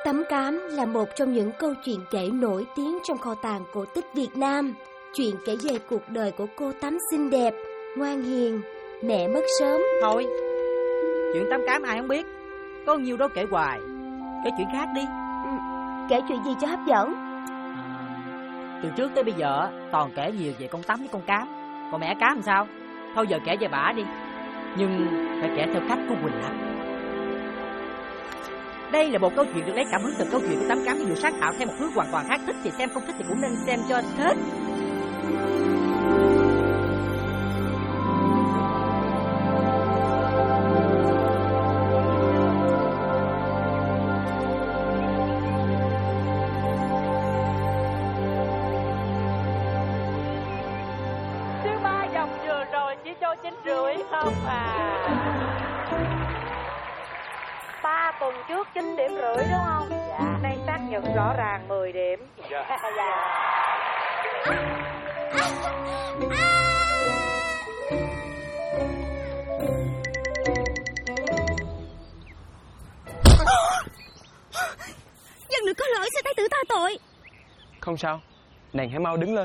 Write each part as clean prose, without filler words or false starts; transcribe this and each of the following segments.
Tấm Cám là một trong những câu chuyện kể nổi tiếng trong kho tàng cổ tích Việt Nam. Chuyện kể về cuộc đời của cô Tám xinh đẹp, ngoan hiền, mẹ mất sớm. Thôi, chuyện Tấm Cám ai không biết, có nhiêu đó kể hoài. Kể chuyện khác đi. Kể chuyện gì cho hấp dẫn? Từ trước tới bây giờ toàn kể nhiều về con Tấm với con Cám. Còn mẹ Cám làm sao? Thôi giờ kể về bả đi, nhưng phải kể theo cách của Quỳnh Lập. Đây là một câu chuyện được lấy cảm hứng từ câu chuyện của Tấm Cám, vừa sáng tạo theo một hướng hoàn toàn khác. Thích thì xem, không thích thì cũng nên xem cho thích. Thứ 3 vòng vừa rồi chỉ cho 9,5 không à. 3 tuần trước 9,5 điểm đúng không? Dạ. Nay xác nhận rõ ràng 10 điểm. Dạ. Dạ. Dân đừng có lỗi, sao thái tử tha tội. Không sao, nàng hãy mau đứng lên.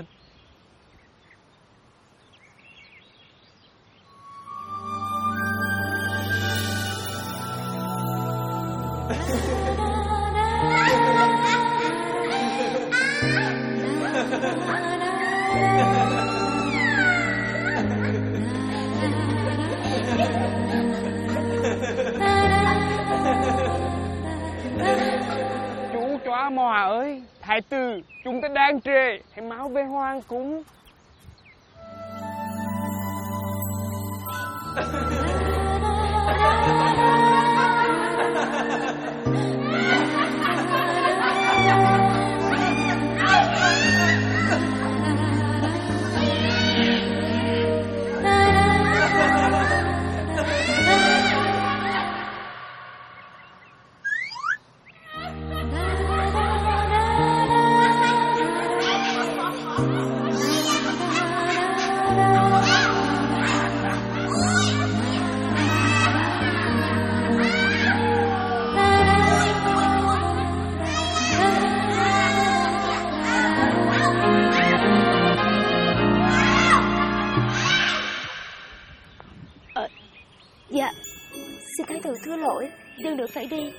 Chú chó mòa ơi, thái tử chúng ta đang trễ, hãy máu về hoàng cung. Dạ, xin thái tử thưa lỗi, dân được phải đi.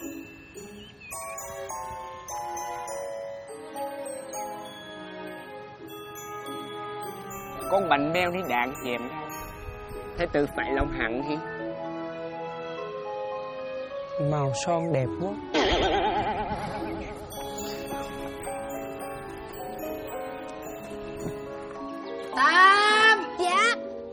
Con bánh beo đi đạn dèm ra. Thái tử phải lòng hẳn hi. Màu son đẹp quá. Tám. Dạ.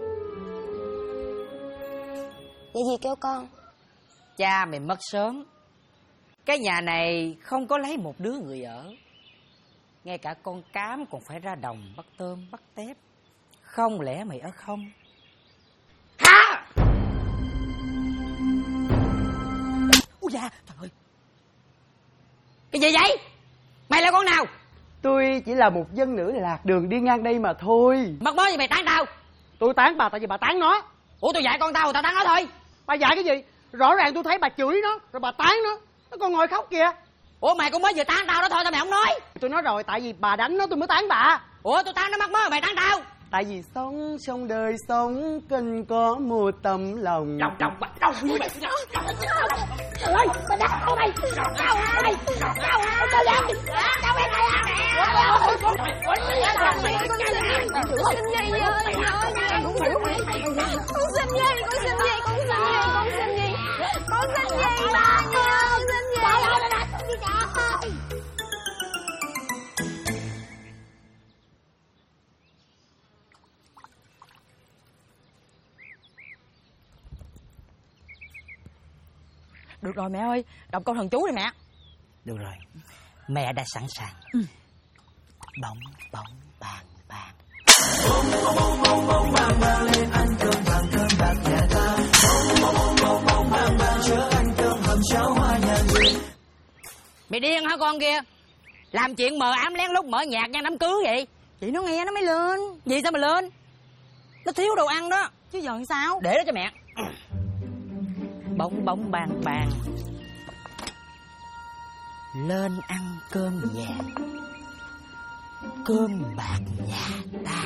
Vậy gì kêu con? Cha mày mất sớm, cái nhà này không có lấy một đứa người ở. Ngay cả con Cám còn phải ra đồng bắt tôm bắt tép. Không lẽ mày ở không? Hả? Ui da, trời ơi. Cái gì vậy? Mày là con nào? Tôi chỉ là một dân nữ lạc đường đi ngang đây mà thôi. Mất mớ gì mày tán tao? Tôi tán bà tại vì bà tán nó. Ủa tôi dạy con tao tán nó thôi. Bà dạy cái gì? Rõ ràng tôi thấy bà chửi nó, rồi bà tán nó còn ngồi khóc kìa. Ủa mày cũng mới vừa tán tao đó thôi, sao mày không nói? Tôi nói rồi, tại vì bà đánh nó tôi mới tán bà. Ủa tôi tán nó mắc mớ mày tán tao? Tại vì sống trong đời sống cần có một tấm lòng. Lòng đâu mày. Trời ơi, mày đánh tao mày. Tao mày. Tao dám. Tao em mày à. Con xin gì ơi. Con xin gì ba nha. Con xin gì. Trời ơi mày đánh gì trời. Được rồi mẹ ơi, đọc câu thần chú đi mẹ. Được rồi, mẹ đã sẵn sàng. Bỗng bỗng bàng bàng. Bông bông bông bàng bàng lên ăn cơm bằng cơm bạc nhà ta. Bông bông bàng bàng chớ ăn cơm hầm cháo hoa nhà người. Mày điên hả con kia? Làm chuyện mờ ám lén lút mở nhạc nha đám cưới vậy? Chị nó nghe nó mới lên. Gì sao mà lên? Nó thiếu đồ ăn đó. Chứ giờ sao? Để đó cho mẹ. Bông bông bàng bàng. lên ăn cơm vàng, cơm bạc nhà ta.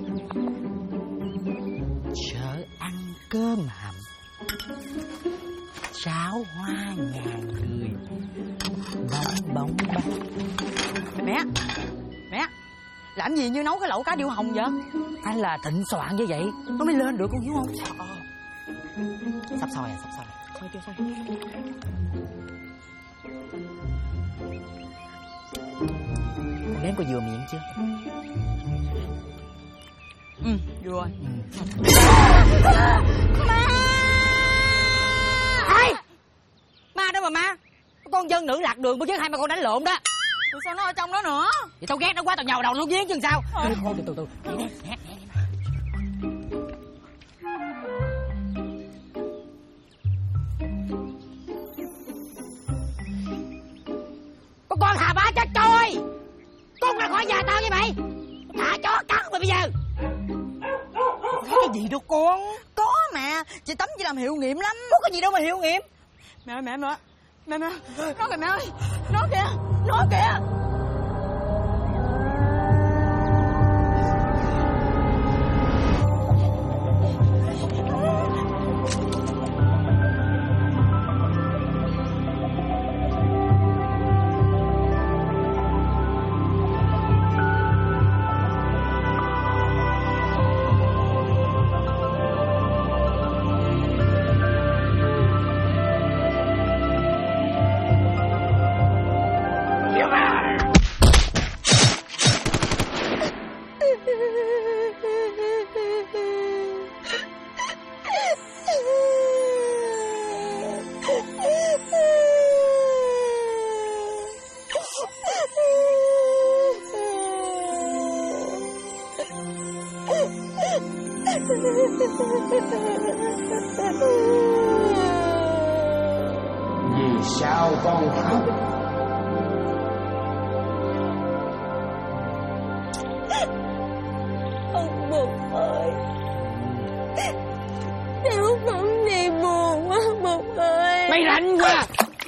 Sợ ăn cơm hầm, sáo hoa ngàn người, bong bóng bóng. Mẹ, làm gì như nấu cái lẩu cá điêu hồng vậy? Anh là thịnh soạn như vậy nó mới lên được, con hiểu không? Sắp sôi. Thôi chưa sôi. Con nếm có vừa miệng chưa? Vừa rồi. Ai? Ma đó mà ma. Con dân nữ lạc đường chứ hai mà con đánh lộn đó. Rồi sao nó ở trong đó nữa? Vậy tao ghét nó quá, tao nhào đầu nó giếng chứ sao? Thôi từ. Con thà bá chết trôi. Con ra khỏi nhà tao với mày. Thả chó cắn mày bây giờ. Thấy cái gì đâu con? Có mà, chị Tấm chỉ làm hiệu nghiệm lắm. Có cái gì đâu mà hiệu nghiệm. Mẹ ơi, nó kìa mẹ ơi, nó kìa. Vì sao con khóc? Ông Bụt ơi, cháu vẫn gì buồn quá Bụt ơi. Mày rảnh quá.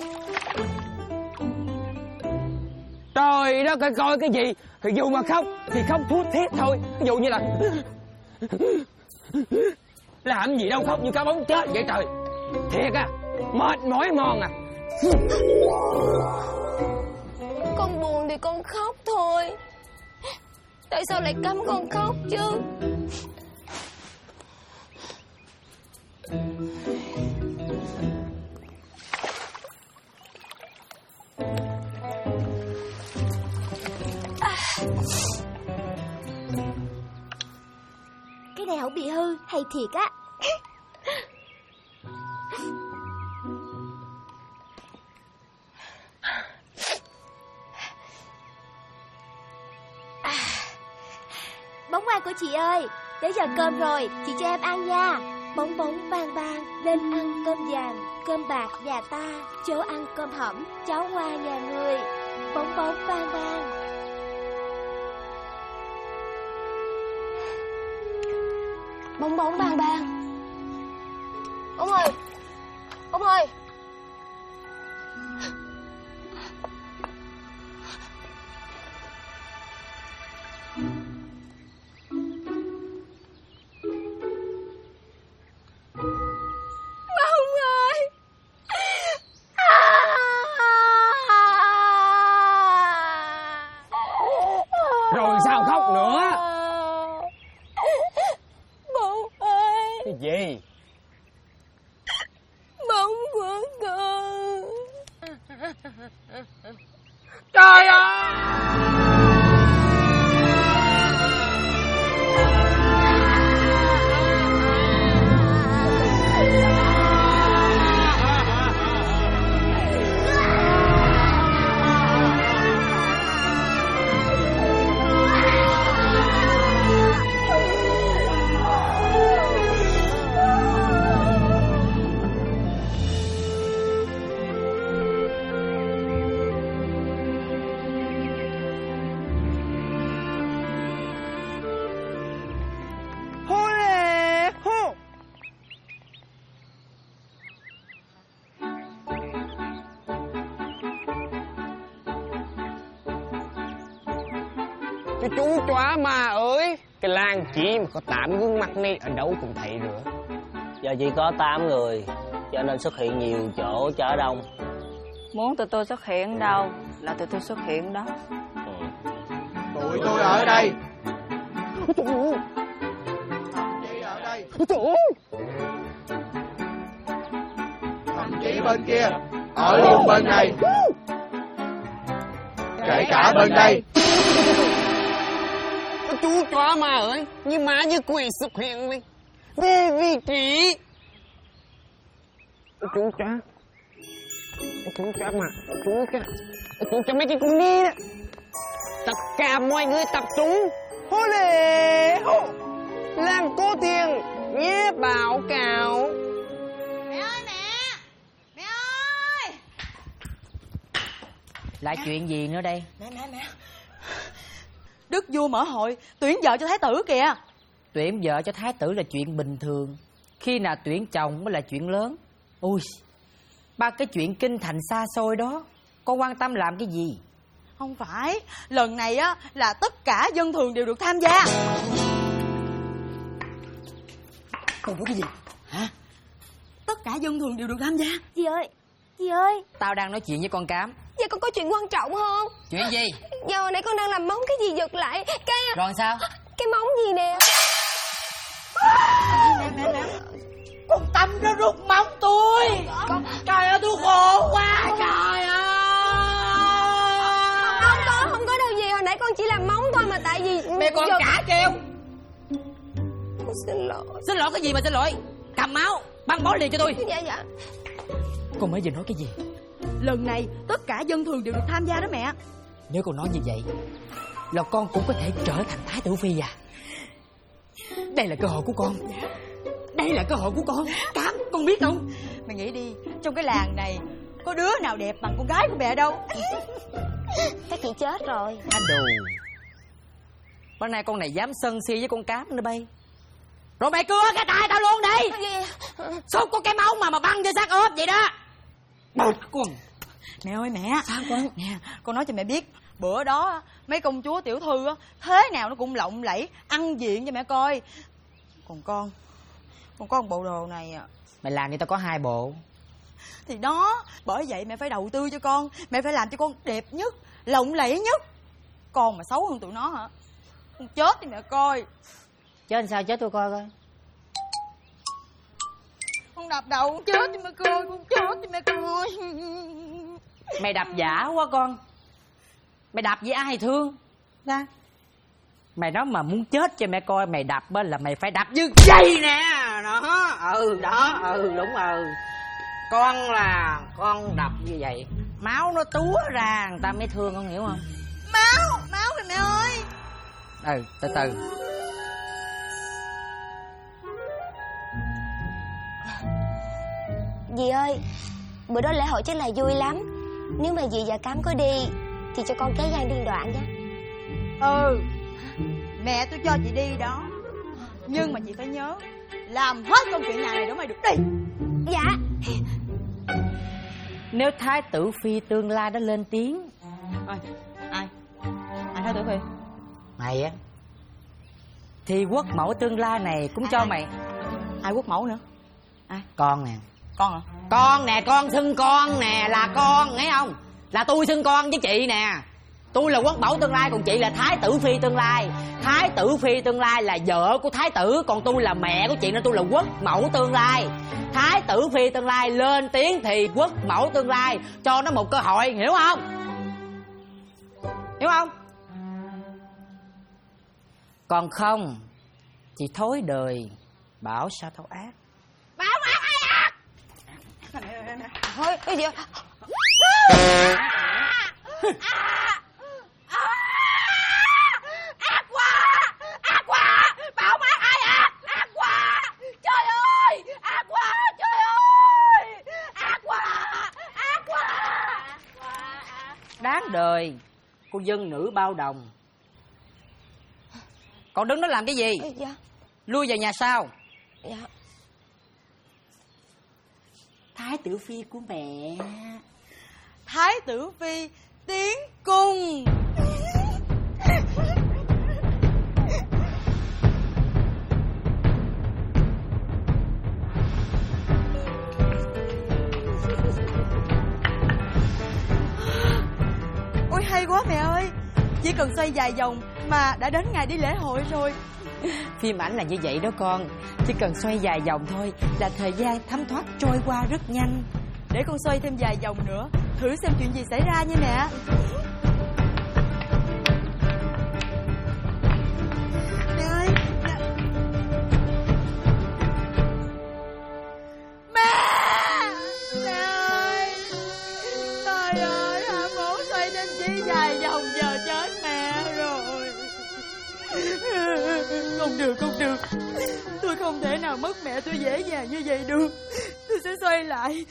Trời đất ơi, coi cái gì thì dù mà khóc thì khóc thút thít thôi. Ví dụ như là làm gì đâu khóc như cá bóng chết vậy trời. Thiệt à, mệt mỏi mòn à. Con buồn thì con khóc thôi. Tại sao lại cấm con khóc chứ? Cái này không bị hư, hay thiệt á. Bóng hoa của chị ơi, đến giờ cơm rồi, chị cho em ăn nha. Bóng bóng bang bang, lên ăn cơm vàng, cơm bạc nhà ta, chớ ăn cơm hẩm, cháo hoa nhà người. Bóng bóng bang bang. Bóng bóng bang bang. Ông ơi, ông ơi. Rồi sao khóc nữa? Bóng ơi. Cái gì? Bóng của con. Trời ơi! Chú chó ma ơi, cái làng chị mà có 8 gương mặt này ở đâu cũng thấy nữa. Giờ chỉ có 8 người, cho nên xuất hiện nhiều chỗ chở đông. Muốn tụi tôi xuất hiện đâu là tụi tôi xuất hiện đó. Tụi tôi ở đây. Trời ơi. Thậm chí ở đây. Trời ơi. Thậm chí bên kia. Ở luôn bên này. Kể cả bên đây. Chú chó ma ơi, như ma như quỷ xuất hiện đi. Về vị trí. Chú chó mà, chú cho mấy cái con đi đó. Tất cả mọi người tập trung. Hô lê hô. Làm cô tiền, nghe báo cáo. Mẹ ơi mẹ! Mẹ ơi! Lại chuyện gì nữa đây? Mẹ! Đức vua mở hội tuyển vợ cho thái tử kìa. Tuyển vợ cho thái tử là chuyện bình thường. Khi nào tuyển chồng mới là chuyện lớn. Ui, ba cái chuyện kinh thành xa xôi đó, con quan tâm làm cái gì? Không phải, lần này á là tất cả dân thường đều được tham gia. Còn có cái gì? Hả? Tất cả dân thường đều được tham gia. Dì ơi. Tao đang nói chuyện với con Cám. Dạ con có chuyện quan trọng hơn. Chuyện gì? Dạ hồi nãy con đang làm móng cái gì giật lại. Rồi sao? Cái móng gì nè. Nè. Con Tâm nó rút móng tôi. Trời ơi tôi khổ quá. Trời ơi. Không có đâu gì. Hồi nãy con chỉ làm móng thôi mà tại vì Mẹ con giật... trả kêu. Con xin lỗi. Xin lỗi cái gì mà xin lỗi? Cầm máu, băng bó liền cho tôi. Dạ. Con mới vừa nói cái gì? Lần này tất cả dân thường đều được tham gia đó mẹ. Nếu con nói như vậy là con cũng có thể trở thành thái tử phi à? Đây là cơ hội của con. Đây là cơ hội của con. Cám, con biết không? Mày nghĩ đi, trong cái làng này có đứa nào đẹp bằng con gái của mẹ đâu. Chắc chị chết rồi. Á đồ. Bữa nay con này dám sân si với con Cám nữa bay. Rồi mày cưa cái tay tao luôn đi. Sao có cái máu mà băng cho xác ướp vậy đó. Bột con. Mẹ ơi mẹ. Sao con? Nè, con nói cho mẹ biết. Bữa đó mấy công chúa tiểu thư á, thế nào nó cũng lộng lẫy ăn diện cho mẹ coi. Còn con có một bộ đồ này à. Mày làm đi, tao có 2 bộ. Thì đó, bởi vậy mẹ phải đầu tư cho con. Mẹ phải làm cho con đẹp nhất, lộng lẫy nhất. Con mà xấu hơn tụi nó hả? Con chết thì mẹ coi. Chết làm sao chết tôi coi coi. Con đập đầu con chết thì mẹ coi. Con chết thì mẹ coi. Mày đập giả quá con. Mày đập với ai thương ra. Mày nói mà muốn chết cho mẹ coi, mày đập á là mày phải đập như vậy nè. Đó, đúng rồi. Con đập như vậy, máu nó túa ra người ta mới thương, con hiểu không? Máu kìa mẹ ơi. Từ từ. Dì ơi, bữa đó lễ hội chắc là vui lắm. Nếu mà dì và Cám có đi thì cho con kéo gan điên đoạn nha. Mẹ tôi cho chị đi đó. Nhưng mà chị phải nhớ làm hết công chuyện nhà này để mày được đi. Dạ. Nếu thái tử phi tương lai đã lên tiếng. Ai thái tử phi? Mày á. Thì quốc mẫu tương lai này cũng cho mày. Ai quốc mẫu nữa? Ai? Con nè. Con hả? Con nè, con xưng con nè, là con, nghe không? Là tôi xưng con với chị nè. Tôi là quốc mẫu tương lai, còn chị là thái tử phi tương lai. Thái tử phi tương lai là vợ của thái tử, còn tôi là mẹ của chị nên tôi là quốc mẫu tương lai. Thái tử phi tương lai lên tiếng thì quốc mẫu tương lai cho nó một cơ hội, hiểu không? Hiểu không? Còn không, chị thối đời, bảo sao tao ác. Bảo ác ai ác? Thôi, cái gì? Ác quá, bảo ác ai ác? Ác quá, trời ơi, ác quá, trời ơi, ác quá. Đáng đời, cô dân nữ bao đồng. Còn đứng đó làm cái gì? Dạ. Lui vào nhà sau. Dạ. Thái tử phi của mẹ. Thái tử phi tiến cung. hay quá mẹ ơi. Chỉ cần xoay vài vòng mà đã đến ngày đi lễ hội rồi. Phim ảnh là như vậy đó con. Chỉ cần xoay vài vòng thôi là thời gian thấm thoát trôi qua rất nhanh. Để con xoay thêm vài vòng nữa, thử xem chuyện gì xảy ra nha mẹ. Mẹ ơi, mẹ ơi, trời ơi, hả mổ xoay thêm chỉ vài vòng giờ chết mẹ rồi. Không được, tôi không thể nào mất mẹ tôi dễ dàng như vậy được. Tôi sẽ xoay lại.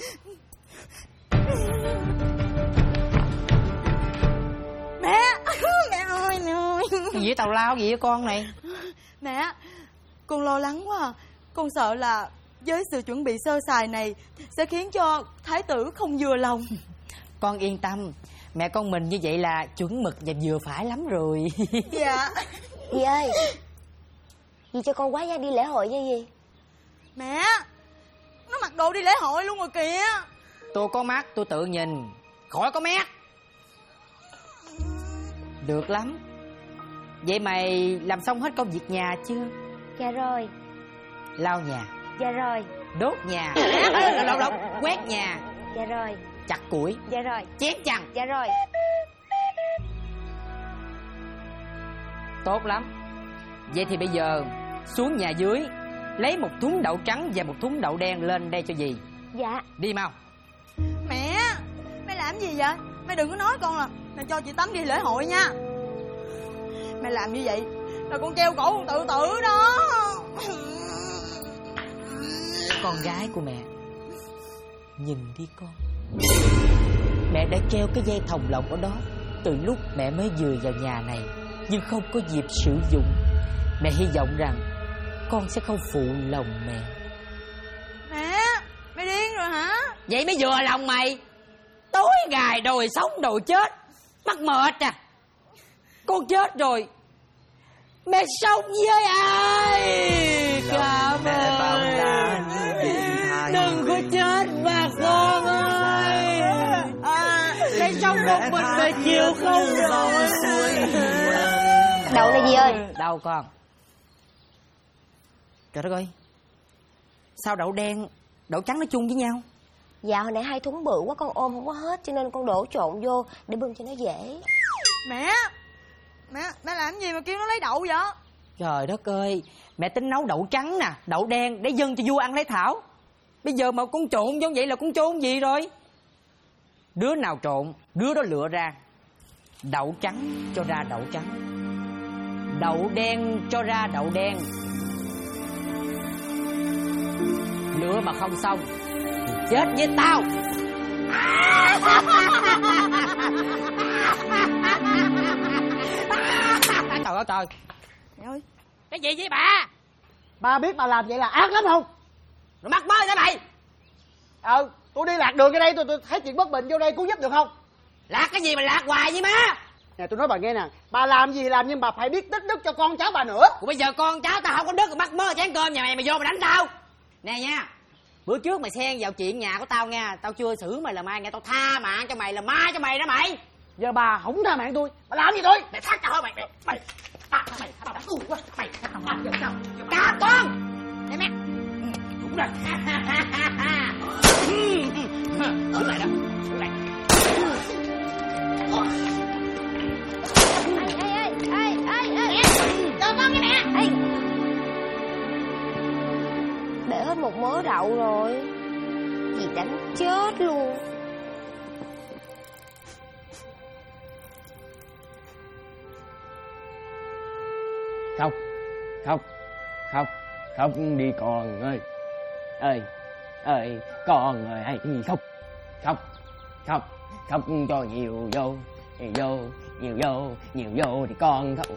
Mẹ ơi, mẹ ơi. Gì vậy tào lao gì vậy con này? Mẹ, con lo lắng quá à. Con sợ là với sự chuẩn bị sơ sài này sẽ khiến cho thái tử không vừa lòng. Con yên tâm, mẹ con mình như vậy là chuẩn mực và vừa phải lắm rồi. Dạ. Dì ơi, dì cho con quá ra đi lễ hội nha dì. Mẹ, nó mặc đồ đi lễ hội luôn rồi kìa. Tôi có mắt tôi tự nhìn, khỏi có mét. Được lắm. Vậy mày làm xong hết công việc nhà chưa? Dạ rồi. Lau nhà? Dạ rồi. Đốt nhà? Lộc quét nhà? Dạ rồi. Chặt củi? Dạ rồi. Chém chằn? Dạ rồi. Tốt lắm. Vậy thì bây giờ xuống nhà dưới lấy một thúng đậu trắng và một thúng đậu đen lên đây cho dì. Dạ. Đi mau. Mẹ làm gì vậy? Mẹ đừng có nói con là mẹ cho chị Tắm đi lễ hội nha. Mẹ làm như vậy là con treo cổ con tự tử đó. Con gái của mẹ, nhìn đi con. Mẹ đã treo cái dây thòng lọng ở đó từ lúc mẹ mới vừa vào nhà này, nhưng không có dịp sử dụng. Mẹ hy vọng rằng con sẽ không phụ lòng mẹ. Mẹ điên rồi hả? Vậy mới vừa lòng mày. Tối ngày đòi sống đòi chết, mắc mệt à. Con chết rồi mẹ sống với ai? Cảm ơn. Đừng có chết mà con ơi. Mẹ sống một mình mẹ chịu không rồi. Đậu này dì ơi. Đâu con? Trời đất ơi, sao đậu đen đậu trắng nó chung với nhau? Dạ hồi nãy 2 thúng bự quá con ôm không có hết, cho nên con đổ trộn vô để bưng cho nó dễ. Mẹ làm gì mà kêu nó lấy đậu vậy? Trời đất ơi, mẹ tính nấu đậu trắng nè, đậu đen để dâng cho vua ăn lấy thảo. Bây giờ mà con trộn giống vậy là con trộn gì rồi? Đứa nào trộn, đứa đó lựa ra. Đậu trắng cho ra đậu trắng, đậu đen cho ra đậu đen. Lựa mà không xong thì chết với tao. Trời ơi trời. Mẹ ơi, Cái gì vậy bà? Ba biết bà làm vậy là ác lắm không? Rồi mắc mới hả mày? Tôi đi lạc đường ở đây, tôi thấy chuyện bất bình vô đây cứu giúp được không? Lạc cái gì mà lạc hoài vậy má? Nè tôi nói bà nghe nè, bà làm gì thì làm nhưng bà phải biết tích đức cho con cháu bà nữa. Ủa bây giờ con cháu tao không có đức rồi mắc mơ chén cơm nhà mày vô mày đánh tao. Nè nha, bữa trước mày xen vào chuyện nhà của tao nha, tao chưa xử mày là mai nghe, tao tha mạng cho mày là mai cho mày đó mày. Giờ bà không tha mạng tôi, bà làm gì tôi? Mày phát tao mày tao đã quá mày cá con. Nè mẹ. Đúng rồi. Giữ lại đó, giữ lại. Ê, cho con cái mẹ. Ê. Để hết một mớ đậu rồi. Dì đánh chết luôn. Khóc đi con ơi. Ơi con ơi, hãy khóc cho nhiều vô thì con khóc.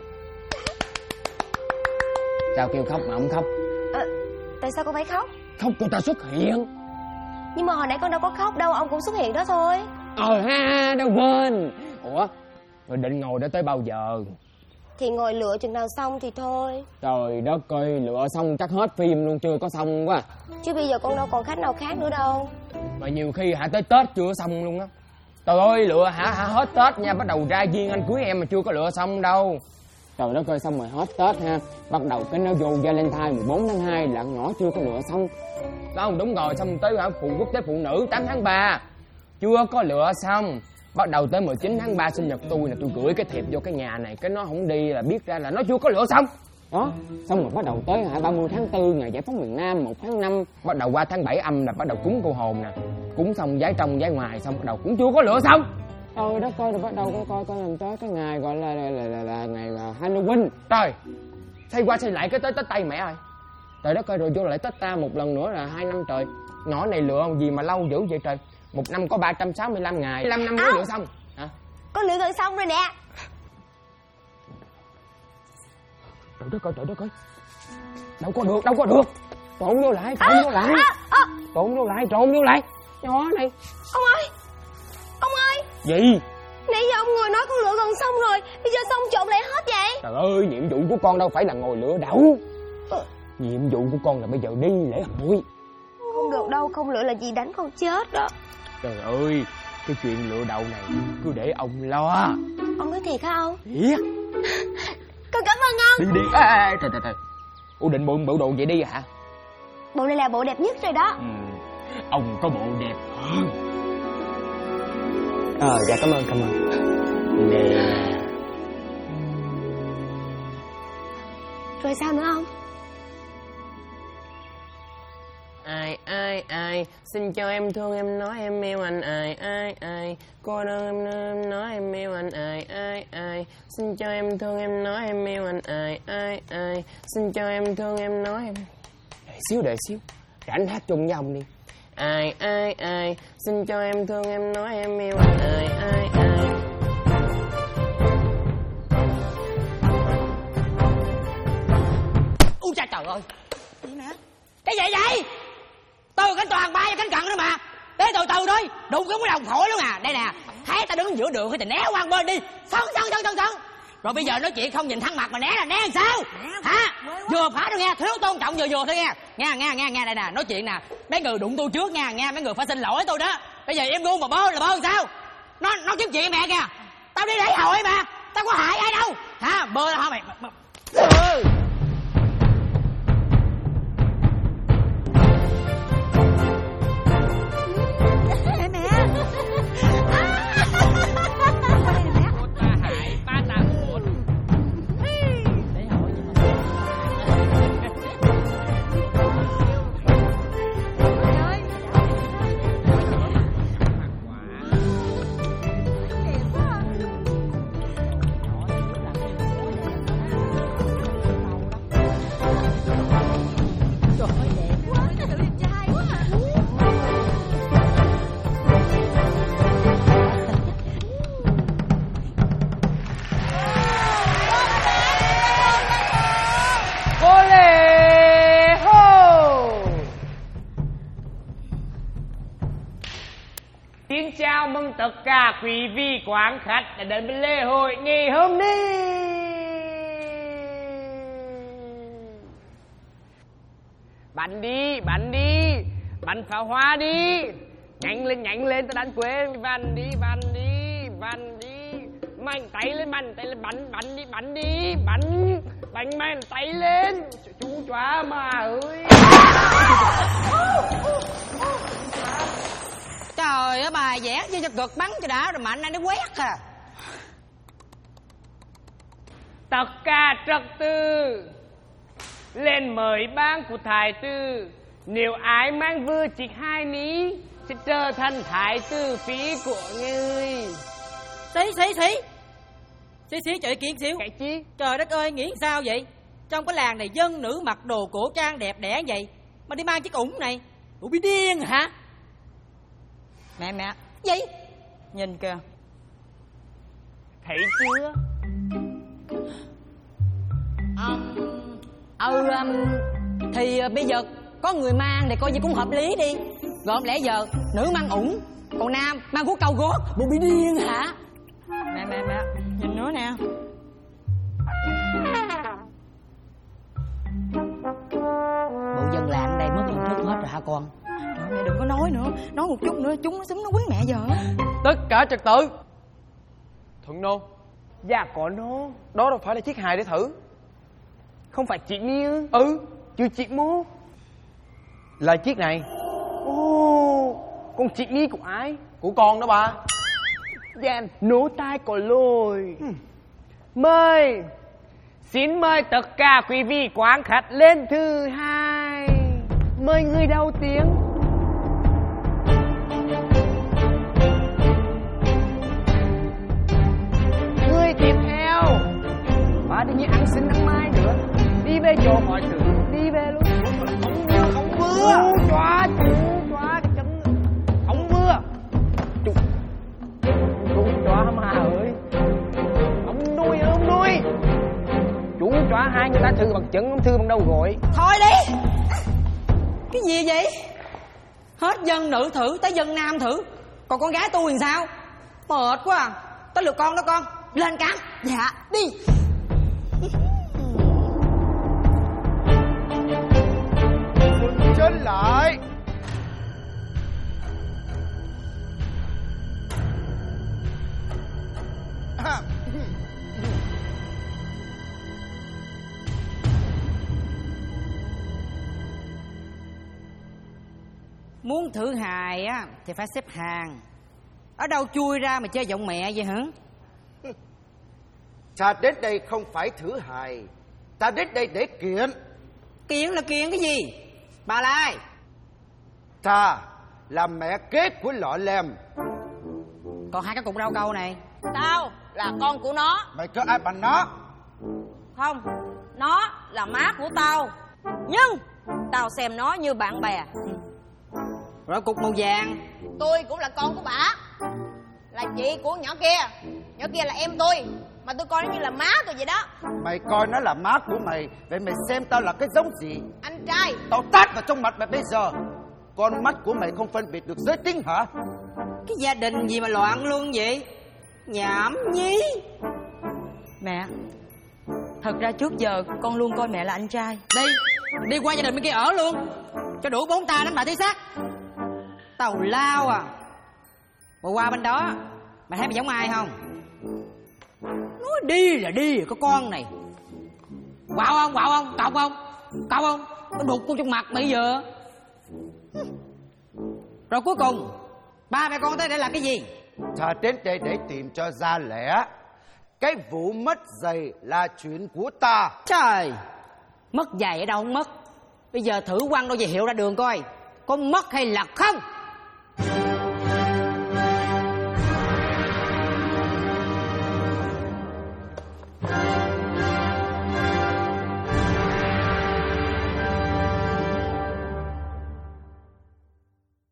Sao kêu khóc mà không khóc? Tại sao con phải khóc? Khóc cho ta xuất hiện. Nhưng mà hồi nãy con đâu có khóc đâu, ông cũng xuất hiện đó thôi. Ha, đâu quên. Ủa, rồi định ngồi đó tới bao giờ? Thì ngồi lựa chừng nào xong thì thôi. Trời đất ơi, lựa xong chắc hết phim luôn, chưa có xong quá. Chứ bây giờ con đâu còn khách nào khác nữa đâu. Mà nhiều khi hả tới Tết chưa xong luôn đó. Trời ơi, lựa hả hết Tết nha, bắt đầu ra duyên anh cưới em mà chưa có lựa xong đâu. Trời đất ơi, xong rồi hết Tết ha, bắt đầu cái nó vô Valentine 14 tháng 2 là nhỏ chưa có lựa xong. Không, đúng rồi, xong tới quốc tế phụ nữ 8 tháng 3 chưa có lựa xong. Bắt đầu tới 19 tháng 3 sinh nhật tôi nè, tôi gửi cái thiệp vô cái nhà này, cái nó không đi là biết ra là nó chưa có lựa xong. Đó, xong rồi bắt đầu tới 30 tháng 4 ngày giải phóng miền Nam, 1 tháng 5, bắt đầu qua tháng 7 âm là bắt đầu cúng cô hồn nè. Cúng xong giái trong giái ngoài xong bắt đầu cũng chưa có lựa xong. Trời đất ơi, rồi bắt đầu coi làm tới cái ngày gọi là ngày Halloween. Trời, xây qua xây lại cái tới Tết Tây mẹ ơi. Trời đất ơi, rồi vô lại Tết ta một lần nữa là 2 năm trời. Nhỏ này lựa gì mà lâu dữ vậy trời. Một năm có 365 ngày, 5 năm mới lựa xong. Hả? Con lựa gần xong rồi nè. Trời đất ơi, đâu có được. Trộn vô lại. Trộn vô lại. Nhỏ này. Ông ơi. Gì? Nãy giờ ông ngồi nói con lựa gần xong rồi, bây giờ xong trộn lại hết vậy? Trời ơi, nhiệm vụ của con đâu phải là ngồi lựa đậu. Nhiệm vụ của con là bây giờ đi lễ hội. Không được đâu, không lựa là gì đánh con chết đó. Trời ơi, cái chuyện lựa đậu này cứ để ông lo. Ông nói thiệt hả ông? Thiệt. Con cảm ơn ông. Đi. Trời. Ủa định bộ đồ vậy đi hả? Bộ này là bộ đẹp nhất rồi đó. Ông có bộ đẹp hơn. Dạ cảm ơn. Nè. Rồi sao nữa không? Ai xin cho em thương em nói em yêu anh. Ai cô đơn em nói em yêu anh. Ai xin cho em thương em nói em yêu anh. Ai xin cho em thương em nói em. Đợi xíu rảnh hát chung với ông đi. Ai xin cho em thương em nói em yêu anh. Ai Úi cha trời ơi, gì nè, cái gì vậy? Từ cánh toàn ba cho cánh cận nữa mà. Để từ từ thôi, đụng cái đồng khỏi luôn à. Đây nè, thấy ta đứng giữa đường thì né qua bên đi. Sân. Rồi bây giờ nói chuyện không nhìn thẳng mặt mà né là né làm sao? Hả? Vừa phải đâu nghe, thiếu tôn trọng vừa thôi nghe. Nghe đây nè, nói chuyện nè. Mấy người đụng tôi trước nha, nghe mấy người phải xin lỗi tôi đó. Bây giờ em luôn mà bơ làm sao? Nó kiếm chuyện mẹ kìa. Tao đi lễ hội mà, tao có hại ai đâu. Hả? Bơ hả mày? Chào mừng tất cả quý vị quan khách đã đến với lễ hội ngày hôm nay. Bắn đi, bắn pháo hoa đi. Nhanh lên, ta đánh quê. Bắn đi. Mạnh tay lên, bắn đi. Bắn mạnh tay lên. Chú chóa mà ơi. Trời ơi, bà vẽ chứ cho cực bắn cho đã rồi mạnh anh nó quét à. Tất cả trật tự lên mời ban của thái tử. Nếu ai mang vừa chích 2 ní sẽ trở thành thái tử phí của người. Xí cho ý kiến xíu. Cái chi? Trời đất ơi, nghĩ sao vậy? Trong cái làng này dân nữ mặc đồ cổ trang đẹp đẽ vậy mà đi mang chiếc ủng này. Ủa bị điên hả? Mẹ gì? Nhìn kìa. Thấy chưa? Thì bây giờ có người mang thì coi như cũng hợp lý đi. Gồm lẽ giờ nữ mang ủng, còn nam mang cuốc cao gót. Bộ bị điên hả? Mẹ nhìn nữa nè. Bộ dân làng đây mất nhận thức hết rồi hả con? Mẹ đừng có nói nữa. Nói một chút nữa chúng nó xúm nó quýnh mẹ giờ. Tất cả trật tự. Thuận nô. Dạ có nô. Đó đâu phải là chiếc hài để thử. Không phải chị Miu. Chứ chị Mô. Là chiếc này. Con chị Miu của ai? Của con đó bà. Dạ nỗ tai có lôi. Mời. Xin mời tất cả quý vị quan khách lên thứ hai. Mời người đầu tiên. Người tiếp theo. Bà đi như ăn xin ăn mai nữa. Đi về chỗ mọi sự. Đi về luôn. Không mưa. Chú chóa chân. Không mưa. Chú chóa mà ơi. Ông nuôi. Chú chóa hai người ta thư bằng chân, không thư bằng đầu gối. Thôi đi. Cái gì vậy? Hết dân nữ thử tới dân nam thử. Còn con gái tôi làm sao? Mệt quá à. Tới lượt con đó con. Lên cám. Dạ đi. Chân lại. Muốn thử hài á thì phải xếp hàng. Ở đâu chui ra mà chơi giọng mẹ vậy hả? Ta đến đây không phải thử hài. Ta đến đây để kiện. Kiện là kiện cái gì? Bà là ai? Ta là mẹ kế của Lọ Lem. Còn hai cái cục rau câu này? Tao là con của nó. Mày có ai bằng nó? Không. Nó là má của tao. Nhưng tao xem nó như bạn bè. Rồi cục màu vàng? Tôi cũng là con của bả. Là chị của nhỏ kia. Nhỏ kia là em tôi. Mà tôi coi nó như là má tôi vậy đó. Mày coi nó là má của mày. Vậy mày xem tao là cái giống gì? Anh trai. Tao tát vào trong mặt mày bây giờ. Con mắt của mày không phân biệt được giới tính hả? Cái gia đình gì mà loạn luôn vậy? Nhảm nhí. Mẹ, thật ra trước giờ con luôn coi mẹ là anh trai. Đi qua gia đình bên kia ở luôn. Cho đủ 4 ta đánh bà tí xác. Tào lao à. Mà qua bên đó mày thấy mày giống ai không? Nói đi là đi rồi có con này. Quạo không? Cọc không? Có đục con trong mặt bây giờ. Rồi cuối cùng ba mẹ con tới đây làm cái gì? Ta đến đây để tìm cho ra lẽ. Cái vụ mất giày là chuyện của ta. Trời, mất giày ở đâu không mất. Bây giờ thử quăng đôi giày hiệu ra đường coi có mất hay là không.